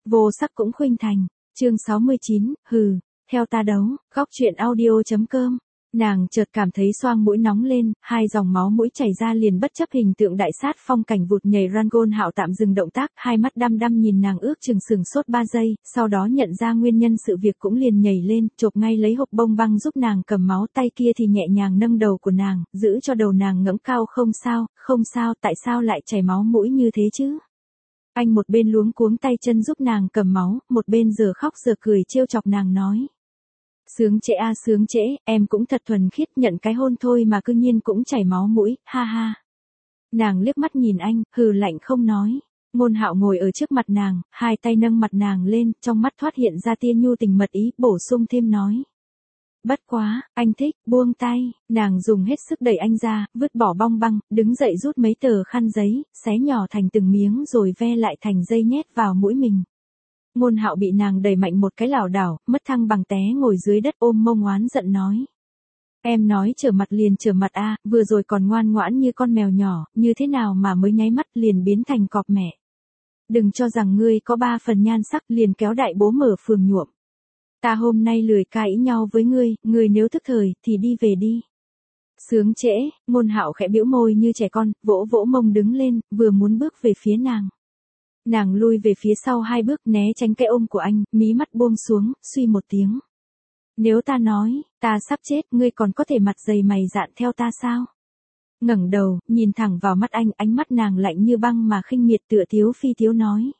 Vô sắc cũng khuynh thành. Chương 69, hừ, theo ta đấu, góc truyện audio.com. Nàng chợt cảm thấy xoang mũi nóng lên, hai dòng máu mũi chảy ra liền bất chấp hình tượng đại sát phong cảnh vụt nhảy. Rangon Hạo tạm dừng động tác, hai mắt đăm đăm nhìn nàng ước chừng sừng sốt 3 giây, sau đó nhận ra nguyên nhân sự việc cũng liền nhảy lên, chộp ngay lấy hộp bông băng giúp nàng cầm máu, tay kia thì nhẹ nhàng nâng đầu của nàng, giữ cho đầu nàng ngẩng cao. Không sao, tại sao lại chảy máu mũi như thế chứ? Anh một bên luống cuống tay chân giúp nàng cầm máu, một bên giờ khóc giờ cười trêu chọc nàng nói. Sướng trễ a sướng trễ, em cũng thật thuần khiết, nhận cái hôn thôi mà cư nhiên cũng chảy máu mũi, ha ha. Nàng liếc mắt nhìn anh, hừ lạnh không nói. Ngôn Hạo ngồi ở trước mặt nàng, hai tay nâng mặt nàng lên, trong mắt thoát hiện ra tia nhu tình mật ý, bổ sung thêm nói. Bất quá, anh thích, buông tay, nàng dùng hết sức đẩy anh ra, vứt bỏ bong băng, đứng dậy rút mấy tờ khăn giấy, xé nhỏ thành từng miếng rồi ve lại thành dây nhét vào mũi mình. Ngôn Hạo bị nàng đẩy mạnh một cái lảo đảo, mất thăng bằng té ngồi dưới đất ôm mông oán giận nói. Em nói trở mặt liền trở mặt a, vừa rồi còn ngoan ngoãn như con mèo nhỏ, như thế nào mà mới nháy mắt liền biến thành cọp mẹ. Đừng cho rằng ngươi có 3 phần nhan sắc liền kéo đại bố mở phường nhuộm. Ta hôm nay lười cãi nhau với ngươi nếu thức thời thì đi về đi. Sướng trễ, Ngôn Hạo khẽ bĩu môi như trẻ con, vỗ vỗ mông đứng lên, vừa muốn bước về phía nàng. Nàng lui về phía sau 2 bước né tránh cái ôm của anh, mí mắt buông xuống, suy một tiếng. Nếu ta nói, ta sắp chết, ngươi còn có thể mặt dày mày dạn theo ta sao? Ngẩng đầu, nhìn thẳng vào mắt anh, ánh mắt nàng lạnh như băng mà khinh miệt tựa thiếu phi thiếu nói.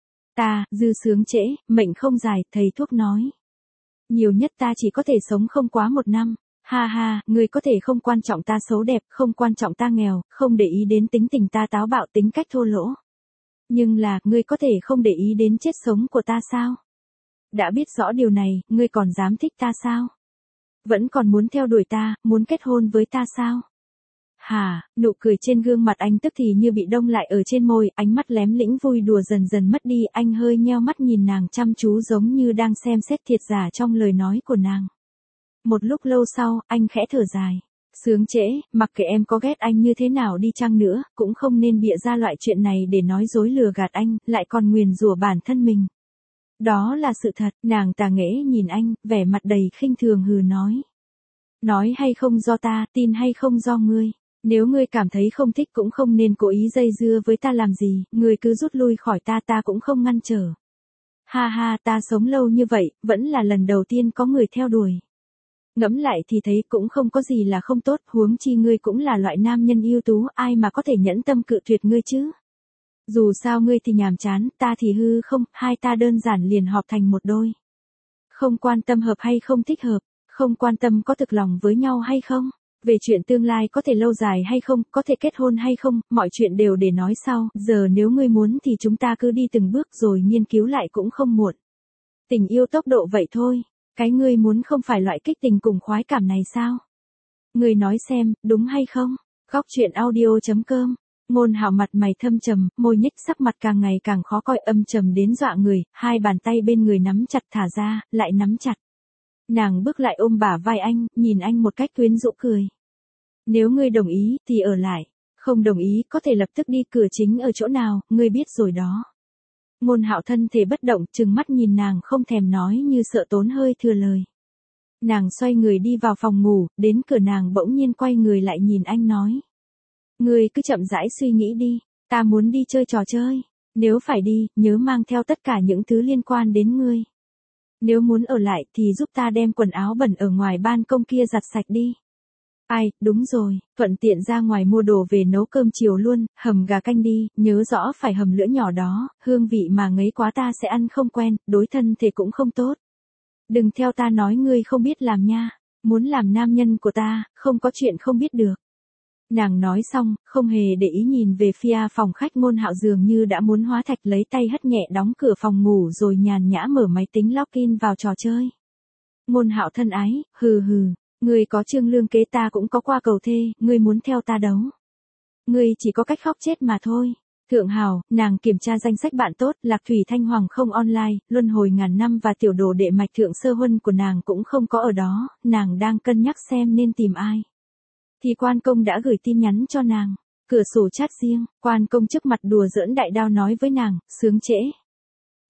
Ta, dư sướng trễ, mệnh không dài, thầy thuốc nói. Nhiều nhất ta chỉ có thể sống không quá 1 năm. Ha ha, ngươi có thể không quan trọng ta xấu đẹp, không quan trọng ta nghèo, không để ý đến tính tình ta táo bạo, tính cách thô lỗ. Nhưng là, ngươi có thể không để ý đến chết sống của ta sao? Đã biết rõ điều này, ngươi còn dám thích ta sao? Vẫn còn muốn theo đuổi ta, muốn kết hôn với ta sao? Hả, nụ cười trên gương mặt anh tức thì như bị đông lại ở trên môi, ánh mắt lém lĩnh vui đùa dần dần mất đi, anh hơi nheo mắt nhìn nàng chăm chú giống như đang xem xét thiệt giả trong lời nói của nàng. Một lúc lâu sau, anh khẽ thở dài. Sướng trễ, mặc kệ em có ghét anh như thế nào đi chăng nữa, cũng không nên bịa ra loại chuyện này để nói dối lừa gạt anh, lại còn nguyền rủa bản thân mình. Đó là sự thật, nàng tà nghễ nhìn anh, vẻ mặt đầy khinh thường hừ nói. Nói hay không do ta, tin hay không do ngươi. Nếu ngươi cảm thấy không thích cũng không nên cố ý dây dưa với ta làm gì, ngươi cứ rút lui khỏi ta cũng không ngăn trở. Ha ha, ta sống lâu như vậy, vẫn là lần đầu tiên có người theo đuổi. Ngẫm lại thì thấy cũng không có gì là không tốt, huống chi ngươi cũng là loại nam nhân ưu tú, ai mà có thể nhẫn tâm cự tuyệt ngươi chứ. Dù sao ngươi thì nhàm chán, ta thì hư không, hai ta đơn giản liền họp thành một đôi. Không quan tâm hợp hay không thích hợp, không quan tâm có thực lòng với nhau hay không, về chuyện tương lai có thể lâu dài hay không, có thể kết hôn hay không, mọi chuyện đều để nói sau, giờ nếu ngươi muốn thì chúng ta cứ đi từng bước rồi nghiên cứu lại cũng không muộn. Tình yêu tốc độ vậy thôi. Cái ngươi muốn không phải loại kích tình cùng khoái cảm này sao? Ngươi nói xem, đúng hay không? Góc truyện audio.com. Ngôn Hạo mặt mày thâm trầm, môi nhếch, sắc mặt càng ngày càng khó coi, âm trầm đến dọa người, hai bàn tay bên người nắm chặt thả ra, lại nắm chặt. Nàng bước lại ôm bả vai anh, nhìn anh một cách quyến rũ cười. Nếu ngươi đồng ý thì ở lại, không đồng ý có thể lập tức đi, cửa chính ở chỗ nào, ngươi biết rồi đó. Ngôn Hạo thân thể bất động, trừng mắt nhìn nàng không thèm nói như sợ tốn hơi thừa lời. Nàng xoay người đi vào phòng ngủ, đến cửa nàng bỗng nhiên quay người lại nhìn anh nói. Ngươi cứ chậm rãi suy nghĩ đi, ta muốn đi chơi trò chơi. Nếu phải đi, nhớ mang theo tất cả những thứ liên quan đến ngươi. Nếu muốn ở lại thì giúp ta đem quần áo bẩn ở ngoài ban công kia giặt sạch đi. Ai, đúng rồi, thuận tiện ra ngoài mua đồ về nấu cơm chiều luôn, hầm gà canh đi, nhớ rõ phải hầm lửa nhỏ đó, hương vị mà ngấy quá ta sẽ ăn không quen, đối thân thể cũng không tốt. Đừng theo ta nói ngươi không biết làm nha, muốn làm nam nhân của ta, không có chuyện không biết được. Nàng nói xong, không hề để ý nhìn về phía phòng khách. Ngôn Hạo dường như đã muốn hóa thạch, lấy tay hất nhẹ đóng cửa phòng ngủ rồi nhàn nhã mở máy tính login vào trò chơi. Ngôn Hạo thân ái, hừ hừ. Ngươi có trương lương kế, ta cũng có qua cầu thê, ngươi muốn theo ta đấu. Ngươi chỉ có cách khóc chết mà thôi. Thượng Hào, nàng kiểm tra danh sách bạn tốt, Lạc Thủy Thanh Hoàng không online, luân hồi ngàn năm và tiểu đồ đệ Mạch Thượng Sơ Huân của nàng cũng không có ở đó, nàng đang cân nhắc xem nên tìm ai. Thì Quan Công đã gửi tin nhắn cho nàng, cửa sổ chat riêng, Quan Công trước mặt đùa giỡn đại đao nói với nàng, sướng trễ.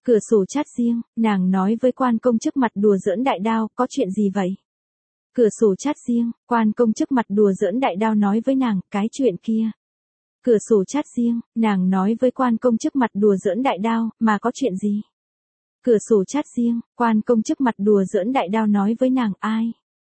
Cửa sổ chat riêng, nàng nói với quan công trước mặt đùa giỡn đại đao, có chuyện gì vậy? Cửa sổ chat riêng, quan công trước mặt đùa giỡn đại đao nói với nàng, cái chuyện kia. Cửa sổ chat riêng, nàng nói với quan công trước mặt đùa giỡn đại đao, mà có chuyện gì? Cửa sổ chat riêng, quan công trước mặt đùa giỡn đại đao nói với nàng, ai?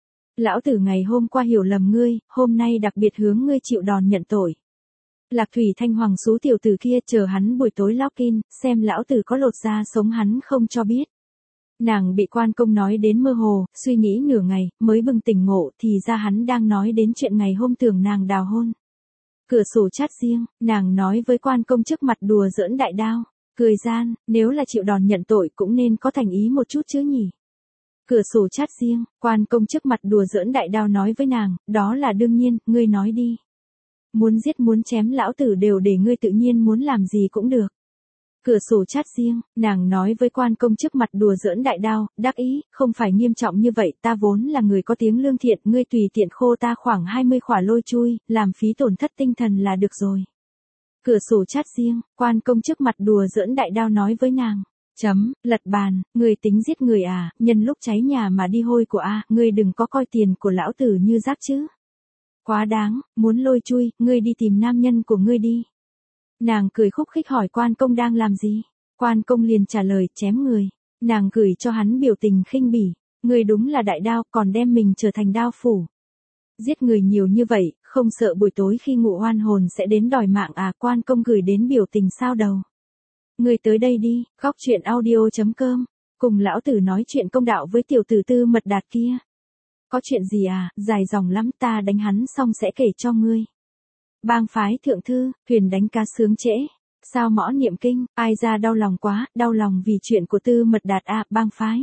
Lão tử ngày hôm qua hiểu lầm ngươi, hôm nay đặc biệt hướng ngươi chịu đòn nhận tội. Lạc Thủy Thanh Hoàng số tiểu tử kia chờ hắn buổi tối login, xem lão tử có lột da sống hắn không cho biết. Nàng bị quan công nói đến mơ hồ, suy nghĩ nửa ngày, mới bừng tỉnh ngộ thì ra hắn đang nói đến chuyện ngày hôm tưởng nàng đào hôn. Cửa sổ chat riêng, nàng nói với quan công trước mặt đùa giỡn đại đao, cười gian, nếu là chịu đòn nhận tội cũng nên có thành ý một chút chứ nhỉ. Cửa sổ chat riêng, quan công trước mặt đùa giỡn đại đao nói với nàng, đó là đương nhiên, ngươi nói đi. Muốn giết muốn chém lão tử đều để ngươi tự nhiên muốn làm gì cũng được. Cửa sổ chat riêng, nàng nói với quan công trước mặt đùa giỡn đại đao, đắc ý, không phải nghiêm trọng như vậy, ta vốn là người có tiếng lương thiện, ngươi tùy tiện khô ta khoảng 20 khỏa lôi chui, làm phí tổn thất tinh thần là được rồi. Cửa sổ chat riêng, quan công trước mặt đùa giỡn đại đao nói với nàng, lật bàn, ngươi tính giết người à, nhân lúc cháy nhà mà đi hôi của a, ngươi đừng có coi tiền của lão tử như rác chứ. Quá đáng, muốn lôi chui, ngươi đi tìm nam nhân của ngươi đi. Nàng cười khúc khích hỏi quan công đang làm gì. Quan công liền trả lời, chém người. Nàng gửi cho hắn biểu tình khinh bỉ. Ngươi đúng là đại đao, còn đem mình trở thành đao phủ. Giết người nhiều như vậy, không sợ buổi tối khi ngủ oan hồn sẽ đến đòi mạng à. Quan công gửi đến biểu tình sao đầu. Ngươi tới đây đi, góc chuyện audio.com. Cùng lão tử nói chuyện công đạo với tiểu tử Tư Mật Đạt kia. Có chuyện gì à, dài dòng lắm, ta đánh hắn xong sẽ kể cho ngươi. Bang phái thượng thư, thuyền đánh cá sướng trễ. Sao mõ niệm kinh, ai ra đau lòng quá, đau lòng vì chuyện của Tư Mật Đạt à, bang phái.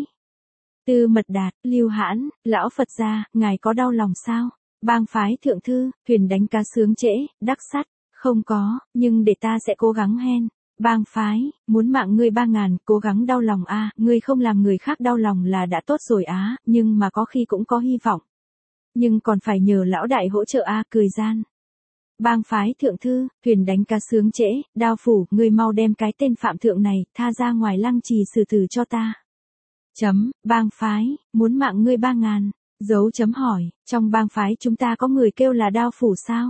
Tư Mật Đạt, Lưu Hãn, lão Phật gia, ngài có đau lòng sao? Bang phái thượng thư, thuyền đánh cá sướng trễ, đắc sắt, không có, nhưng để ta sẽ cố gắng hen. Bang phái, muốn mạng ngươi 3.000, cố gắng đau lòng a, ngươi không làm người khác đau lòng là đã tốt rồi á, nhưng mà có khi cũng có hy vọng. Nhưng còn phải nhờ lão đại hỗ trợ a, cười gian. Bang phái thượng thư, thuyền đánh cá sướng trễ, đao phủ, ngươi mau đem cái tên phạm thượng này, tha ra ngoài lăng trì xử tử cho ta. Bang phái, muốn mạng ngươi 3.000, dấu chấm hỏi, trong bang phái chúng ta có người kêu là đao phủ sao?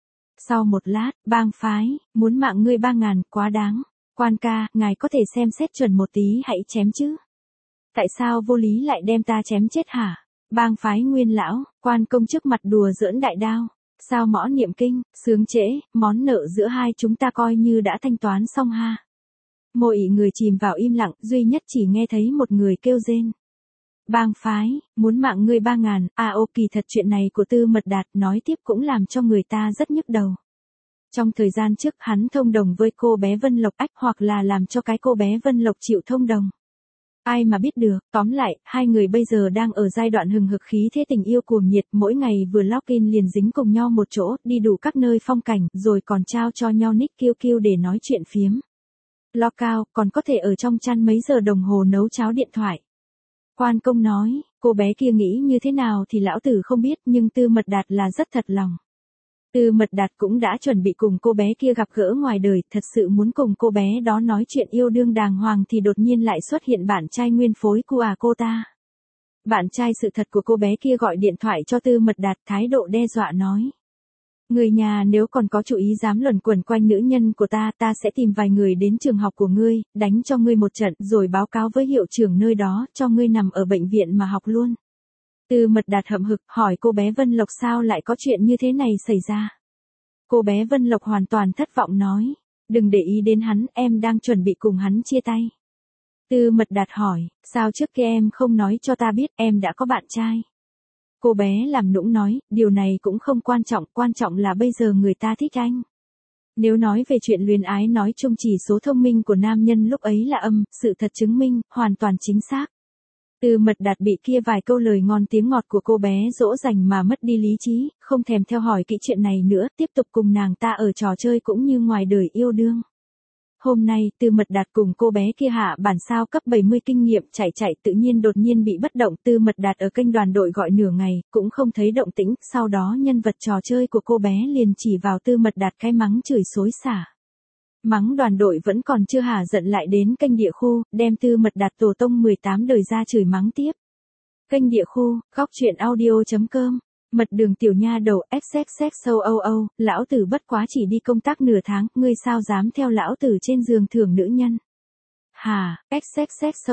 Sau một lát, bang phái, muốn mạng ngươi 3.000, quá đáng. Quan ca, ngài có thể xem xét chuẩn một tí hãy chém chứ. Tại sao vô lý lại đem ta chém chết hả? Bang phái Nguyên lão, quan công trước mặt đùa giỡn đại đao. Sao mõ niệm kinh, sướng trễ, món nợ giữa hai chúng ta coi như đã thanh toán xong ha. Mọi người chìm vào im lặng, duy nhất chỉ nghe thấy một người kêu rên. Bang phái, muốn mạng ngươi 3.000, kỳ thật chuyện này của Tư Mật Đạt nói tiếp cũng làm cho người ta rất nhức đầu. Trong thời gian trước hắn thông đồng với cô bé Vân Lộc ách hoặc là làm cho cái cô bé Vân Lộc chịu thông đồng. Ai mà biết được, tóm lại, hai người bây giờ đang ở giai đoạn hừng hực khí thế tình yêu cuồng nhiệt, mỗi ngày vừa login liền dính cùng nhau một chỗ, đi đủ các nơi phong cảnh, rồi còn trao cho nhau nick QQ để nói chuyện phiếm. Lo cao, còn có thể ở trong chăn mấy giờ đồng hồ nấu cháo điện thoại. Quan công nói, cô bé kia nghĩ như thế nào thì lão tử không biết, nhưng Tư Mật Đạt là rất thật lòng. Tư Mật Đạt cũng đã chuẩn bị cùng cô bé kia gặp gỡ ngoài đời, thật sự muốn cùng cô bé đó nói chuyện yêu đương đàng hoàng thì đột nhiên lại xuất hiện bạn trai nguyên phối của cô ta. Bạn trai sự thật của cô bé kia gọi điện thoại cho Tư Mật Đạt, thái độ đe dọa nói. Người nhà nếu còn có chủ ý dám luẩn quẩn quanh nữ nhân của ta, ta sẽ tìm vài người đến trường học của ngươi, đánh cho ngươi một trận, rồi báo cáo với hiệu trưởng nơi đó, cho ngươi nằm ở bệnh viện mà học luôn. Tư Mật Đạt hậm hực, hỏi cô bé Vân Lộc sao lại có chuyện như thế này xảy ra. Cô bé Vân Lộc hoàn toàn thất vọng nói, đừng để ý đến hắn, em đang chuẩn bị cùng hắn chia tay. Tư Mật Đạt hỏi, sao trước kia em không nói cho ta biết, em đã có bạn trai. Cô bé làm nũng nói, điều này cũng không quan trọng là bây giờ người ta thích anh. Nếu nói về chuyện luyến ái nói chung chỉ số thông minh của nam nhân lúc ấy là âm, sự thật chứng minh, hoàn toàn chính xác. Tư Mật Đạt bị kia vài câu lời ngon tiếng ngọt của cô bé dỗ dành mà mất đi lý trí, không thèm theo hỏi kỹ chuyện này nữa, tiếp tục cùng nàng ta ở trò chơi cũng như ngoài đời yêu đương. Hôm nay, Tư Mật Đạt cùng cô bé kia hạ bản sao cấp 70 kinh nghiệm chạy tự nhiên đột nhiên bị bất động. Tư Mật Đạt ở kênh đoàn đội gọi nửa ngày, cũng không thấy động tĩnh, sau đó nhân vật trò chơi của cô bé liền chỉ vào Tư Mật Đạt cái mắng chửi xối xả. Mắng đoàn đội vẫn còn chưa hả giận lại đến kênh địa khu, đem Tư Mật Đạt tổ tông 18 đời ra chửi mắng tiếp. Kênh địa khu, góc chuyện audio.com. Mật đường tiểu nha đầu XXX, lão tử bất quá chỉ đi công tác nửa tháng, ngươi sao dám theo lão tử trên giường thưởng nữ nhân. Hà, XXX,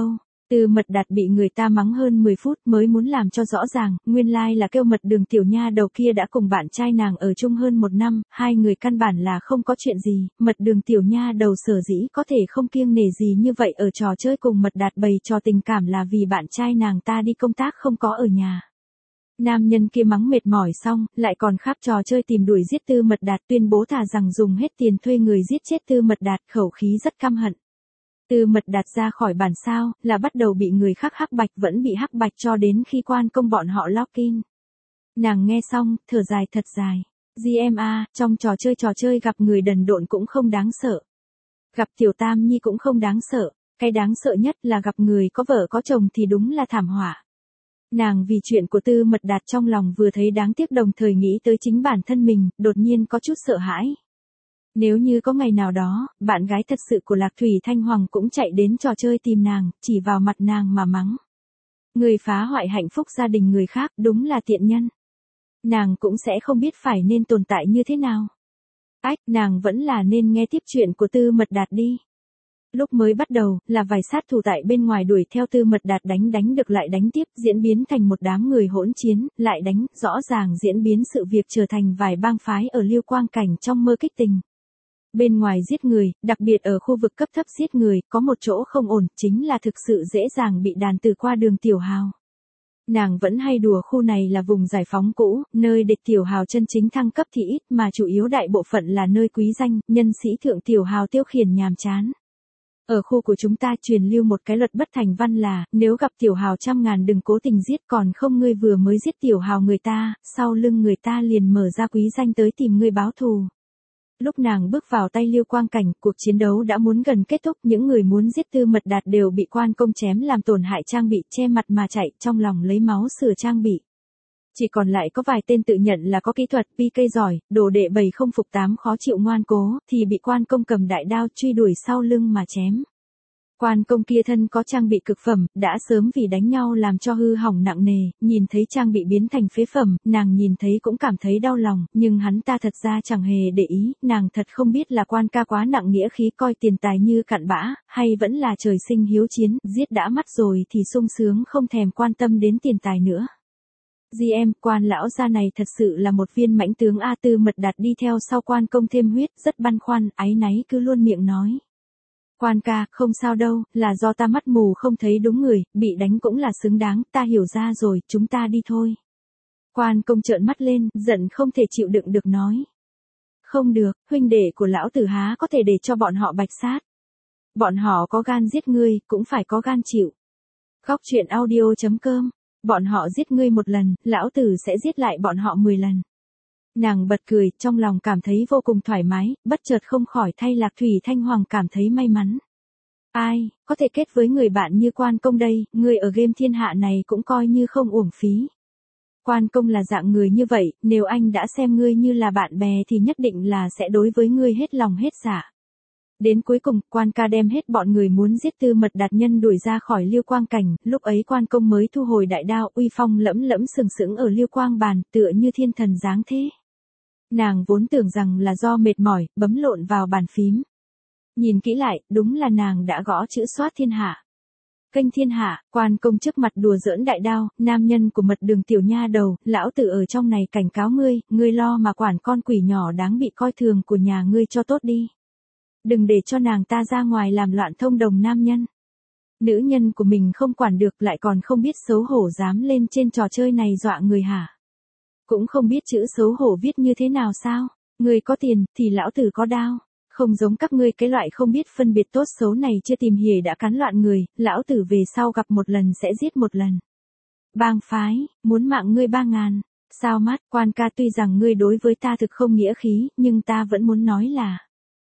Tư Mật Đạt bị người ta mắng hơn 10 phút mới muốn làm cho rõ ràng, nguyên lai là kêu mật đường tiểu nha đầu kia đã cùng bạn trai nàng ở chung hơn 1 năm, hai người căn bản là không có chuyện gì, mật đường tiểu nha đầu sở dĩ có thể không kiêng nể gì như vậy ở trò chơi cùng Mật Đạt bày trò tình cảm là vì bạn trai nàng ta đi công tác không có ở nhà. Nam nhân kia mắng mệt mỏi xong, lại còn khắp trò chơi tìm đuổi giết Tư Mật Đạt, tuyên bố thà rằng dùng hết tiền thuê người giết chết Tư Mật Đạt, khẩu khí rất căm hận. Tư Mật Đạt ra khỏi bản sao, là bắt đầu bị người khác hắc bạch, vẫn bị hắc bạch cho đến khi quan công bọn họ login. Nàng nghe xong, thở dài thật dài. GMA, trong trò chơi gặp người đần độn cũng không đáng sợ. Gặp tiểu tam nhi cũng không đáng sợ, cái đáng sợ nhất là gặp người có vợ có chồng thì đúng là thảm họa. Nàng vì chuyện của Tư Mật Đạt trong lòng vừa thấy đáng tiếc đồng thời nghĩ tới chính bản thân mình, đột nhiên có chút sợ hãi. Nếu như có ngày nào đó, bạn gái thật sự của Lạc Thủy Thanh Hoàng cũng chạy đến trò chơi tìm nàng, chỉ vào mặt nàng mà mắng. Người phá hoại hạnh phúc gia đình người khác, đúng là tiện nhân. Nàng cũng sẽ không biết phải nên tồn tại như thế nào. Nàng vẫn là nên nghe tiếp chuyện của Tư Mật Đạt đi. Lúc mới bắt đầu, là vài sát thủ tại bên ngoài đuổi theo Tư Mật Đạt đánh được lại đánh tiếp, diễn biến thành một đám người hỗn chiến, lại đánh, rõ ràng diễn biến sự việc trở thành vài bang phái ở Liêu Quang Cảnh trong mơ kích tình. Bên ngoài giết người, đặc biệt ở khu vực cấp thấp giết người, có một chỗ không ổn, chính là thực sự dễ dàng bị đàn từ qua đường tiểu hào. Nàng vẫn hay đùa khu này là vùng giải phóng cũ, nơi để tiểu hào chân chính thăng cấp thì ít mà chủ yếu đại bộ phận là nơi quý danh, nhân sĩ thượng tiểu hào tiêu khiển nhàm chán. Ở khu của chúng ta truyền lưu một cái luật bất thành văn là, nếu gặp tiểu hào 100.000 đừng cố tình giết, còn không ngươi vừa mới giết tiểu hào người ta, sau lưng người ta liền mở ra quý danh tới tìm ngươi báo thù. Lúc nàng bước vào tay Liêu Quang Cảnh, cuộc chiến đấu đã muốn gần kết thúc, những người muốn giết Tư Mật Đạt đều bị quan công chém làm tổn hại trang bị, che mặt mà chạy, trong lòng lấy máu sửa trang bị. Chỉ còn lại có vài tên tự nhận là có kỹ thuật, PK giỏi, đồ đệ 7 không phục 8 khó chịu ngoan cố, thì bị quan công cầm đại đao truy đuổi sau lưng mà chém. Quan công kia thân có trang bị cực phẩm, đã sớm vì đánh nhau làm cho hư hỏng nặng nề, nhìn thấy trang bị biến thành phế phẩm, nàng nhìn thấy cũng cảm thấy đau lòng, nhưng hắn ta thật ra chẳng hề để ý, nàng thật không biết là quan ca quá nặng nghĩa khí coi tiền tài như cặn bã, hay vẫn là trời sinh hiếu chiến, giết đã mắt rồi thì sung sướng không thèm quan tâm đến tiền tài nữa. Quan lão gia này thật sự là một viên mãnh tướng A. Tư Mật Đạt đi theo sau quan công thêm huyết, rất băn khoăn, áy náy cứ luôn miệng nói. Quan ca, không sao đâu, là do ta mắt mù không thấy đúng người, bị đánh cũng là xứng đáng, ta hiểu ra rồi, chúng ta đi thôi. Quan công trợn mắt lên, giận không thể chịu đựng được nói. Không được, huynh đệ của lão tử há có thể để cho bọn họ bạch sát. Bọn họ có gan giết ngươi, cũng phải có gan chịu. Góc chuyện audio.com. Bọn họ giết ngươi 1 lần, lão tử sẽ giết lại bọn họ 10 lần. Nàng bật cười, trong lòng cảm thấy vô cùng thoải mái, bất chợt không khỏi thay Lạc Thủy Thanh Hoàng cảm thấy may mắn. Ai, có thể kết với người bạn như quan công đây, người ở game thiên hạ này cũng coi như không uổng phí. Quan công là dạng người như vậy, nếu anh đã xem ngươi như là bạn bè thì nhất định là sẽ đối với ngươi hết lòng hết dạ. Đến cuối cùng, quan ca đem hết bọn người muốn giết Tư Mật Đạt nhân đuổi ra khỏi Liêu Quang Cảnh, lúc ấy quan công mới thu hồi đại đao, uy phong lẫm lẫm sừng sững ở Liêu Quang bàn, tựa như thiên thần dáng thế. Nàng vốn tưởng rằng là do mệt mỏi, bấm lộn vào bàn phím. Nhìn kỹ lại, đúng là nàng đã gõ chữ soát thiên hạ. Kênh thiên hạ, quan công trước mặt đùa giỡn đại đao, nam nhân của mật đường tiểu nha đầu, lão tử ở trong này cảnh cáo ngươi lo mà quản con quỷ nhỏ đáng bị coi thường của nhà ngươi cho tốt đi. Đừng để cho nàng ta ra ngoài làm loạn thông đồng nam nhân. Nữ nhân của mình không quản được lại còn không biết xấu hổ dám lên trên trò chơi này dọa người hả? Cũng không biết chữ xấu hổ viết như thế nào sao? Người có tiền thì lão tử có đao. Không giống các ngươi cái loại không biết phân biệt tốt xấu này chưa tìm hiểu đã cắn loạn người, lão tử về sau gặp 1 lần sẽ giết 1 lần. Bang phái, muốn mạng ngươi 3.000. Sao mắt, quan ca tuy rằng ngươi đối với ta thực không nghĩa khí, nhưng ta vẫn muốn nói là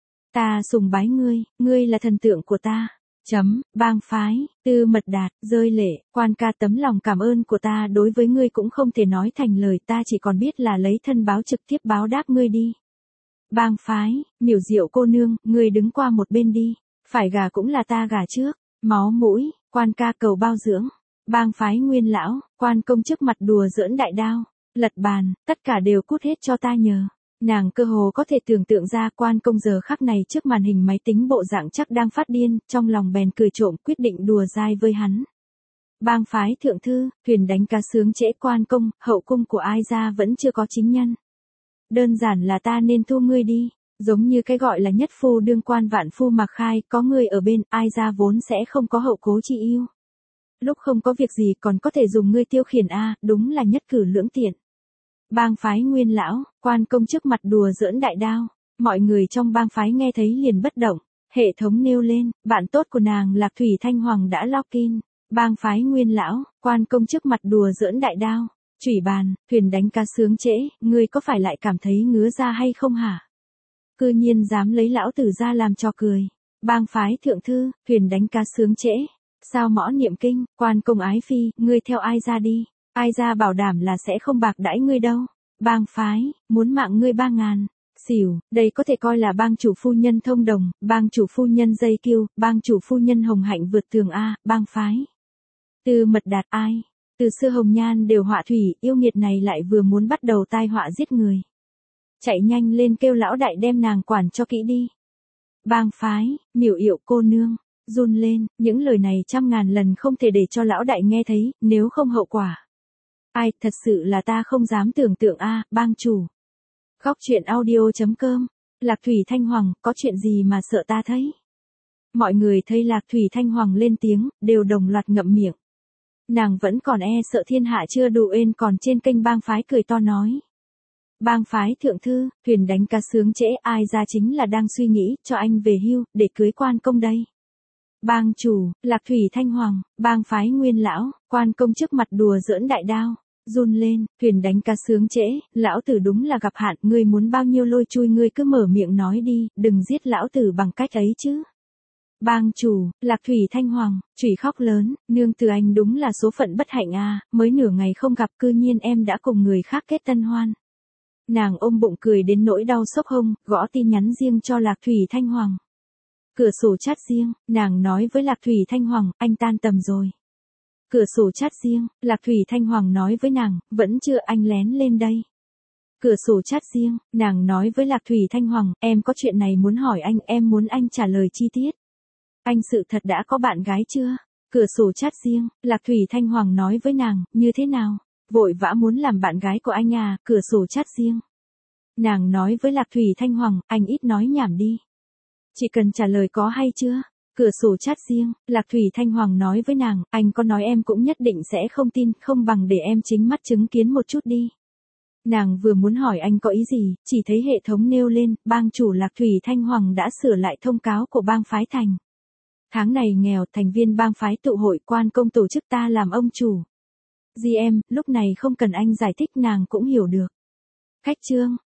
ta sùng bái ngươi là thần tượng của ta. Bang phái, Tư Mật Đạt, rơi lệ, quan ca tấm lòng cảm ơn của ta đối với ngươi cũng không thể nói thành lời, ta chỉ còn biết là lấy thân báo trực tiếp báo đáp ngươi đi. Bang phái, Miểu Diệu cô nương, ngươi đứng qua một bên đi. Phải gả cũng là ta gả trước. Máu mũi, quan ca cầu bao dưỡng. Bang phái Nguyên lão, quan công trước mặt đùa giỡn đại đao. Lật bàn, tất cả đều cút hết cho ta nhờ. Nàng cơ hồ có thể tưởng tượng ra quan công giờ khắc này trước màn hình máy tính bộ dạng chắc đang phát điên, trong lòng bèn cười trộm quyết định đùa dai với hắn. Bang phái thượng thư, thuyền đánh cá sướng trễ quan công, hậu cung của ai ra vẫn chưa có chính nhân. Đơn giản là ta nên thu ngươi đi, giống như cái gọi là nhất phu đương quan vạn phu mặc khai, có ngươi ở bên, ai ra vốn sẽ không có hậu cố chi yêu. Lúc không có việc gì còn có thể dùng ngươi tiêu khiển đúng là nhất cử lưỡng tiện. Bang phái Nguyên lão, quan công trước mặt đùa giỡn đại đao, mọi người trong bang phái nghe thấy liền bất động, hệ thống nêu lên, bạn tốt của nàng Lạc Thủy Thanh Hoàng đã login. Bang phái Nguyên lão, quan công trước mặt đùa giỡn đại đao, chửi bàn, thuyền đánh cá sướng trễ, ngươi có phải lại cảm thấy ngứa ra hay không hả? Cư nhiên dám lấy lão tử ra làm trò cười. Bang phái thượng thư, thuyền đánh cá sướng trễ. Sao mõ niệm kinh, quan công ái phi, ngươi theo ai ra đi. Ai ra bảo đảm là sẽ không bạc đãi ngươi đâu. Bang phái, muốn mạng ngươi 3.000. Xỉu, đây có thể coi là bang chủ phu nhân thông đồng, bang chủ phu nhân dây kiêu, bang chủ phu nhân hồng hạnh vượt tường bang phái. Từ mật đạt ai? Từ xưa hồng nhan đều họa thủy, yêu nghiệt này lại vừa muốn bắt đầu tai họa giết người. Chạy nhanh lên kêu lão đại đem nàng quản cho kỹ đi. Bang phái, Miểu Diệu cô nương, run lên, những lời này 100.000 lần không thể để cho lão đại nghe thấy, nếu không hậu quả. Ai, thật sự là ta không dám tưởng tượng bang chủ. Góc truyện audio.com, Lạc Thủy Thanh Hoàng, có chuyện gì mà sợ ta thấy? Mọi người thấy Lạc Thủy Thanh Hoàng lên tiếng, đều đồng loạt ngậm miệng. Nàng vẫn còn sợ thiên hạ chưa đủ ên còn trên kênh bang phái cười to nói. Bang phái thượng thư, thuyền đánh cá sướng trễ, ai ra chính là đang suy nghĩ cho anh về hưu, để cưới quan công đây. Bang chủ, Lạc Thủy Thanh Hoàng, bang phái Nguyên lão, quan công trước mặt đùa giỡn đại đao, run lên, thuyền đánh cá sướng trễ, lão tử đúng là gặp hạn, ngươi muốn bao nhiêu lôi chui ngươi cứ mở miệng nói đi, đừng giết lão tử bằng cách ấy chứ. Bang chủ, Lạc Thủy Thanh Hoàng, chửi khóc lớn, nương từ anh đúng là số phận bất hạnh mới nửa ngày không gặp cư nhiên em đã cùng người khác kết tân hoan. Nàng ôm bụng cười đến nỗi đau xốc hông, gõ tin nhắn riêng cho Lạc Thủy Thanh Hoàng. Cửa sổ chat riêng, nàng nói với Lạc Thủy Thanh Hoàng, anh tan tầm rồi. Cửa sổ chat riêng, Lạc Thủy Thanh Hoàng nói với nàng, vẫn chưa, anh lén lên đây. Cửa sổ chat riêng, nàng nói với Lạc Thủy Thanh Hoàng, em có chuyện này muốn hỏi anh, em muốn anh trả lời chi tiết. Anh sự thật đã có bạn gái chưa? Cửa sổ chat riêng, Lạc Thủy Thanh Hoàng nói với nàng, như thế nào? Vội vã muốn làm bạn gái của anh cửa sổ chat riêng. Nàng nói với Lạc Thủy Thanh Hoàng, anh ít nói nhảm đi. Chỉ cần trả lời có hay chưa? Cửa sổ chat riêng, Lạc Thủy Thanh Hoàng nói với nàng, anh có nói em cũng nhất định sẽ không tin, không bằng để em chính mắt chứng kiến một chút đi. Nàng vừa muốn hỏi anh có ý gì, chỉ thấy hệ thống nêu lên, bang chủ Lạc Thủy Thanh Hoàng đã sửa lại thông cáo của bang phái thành. Tháng này nghèo, thành viên bang phái tụ hội quan công tổ chức ta làm ông chủ. GM, lúc này không cần anh giải thích nàng cũng hiểu được. Khách trương,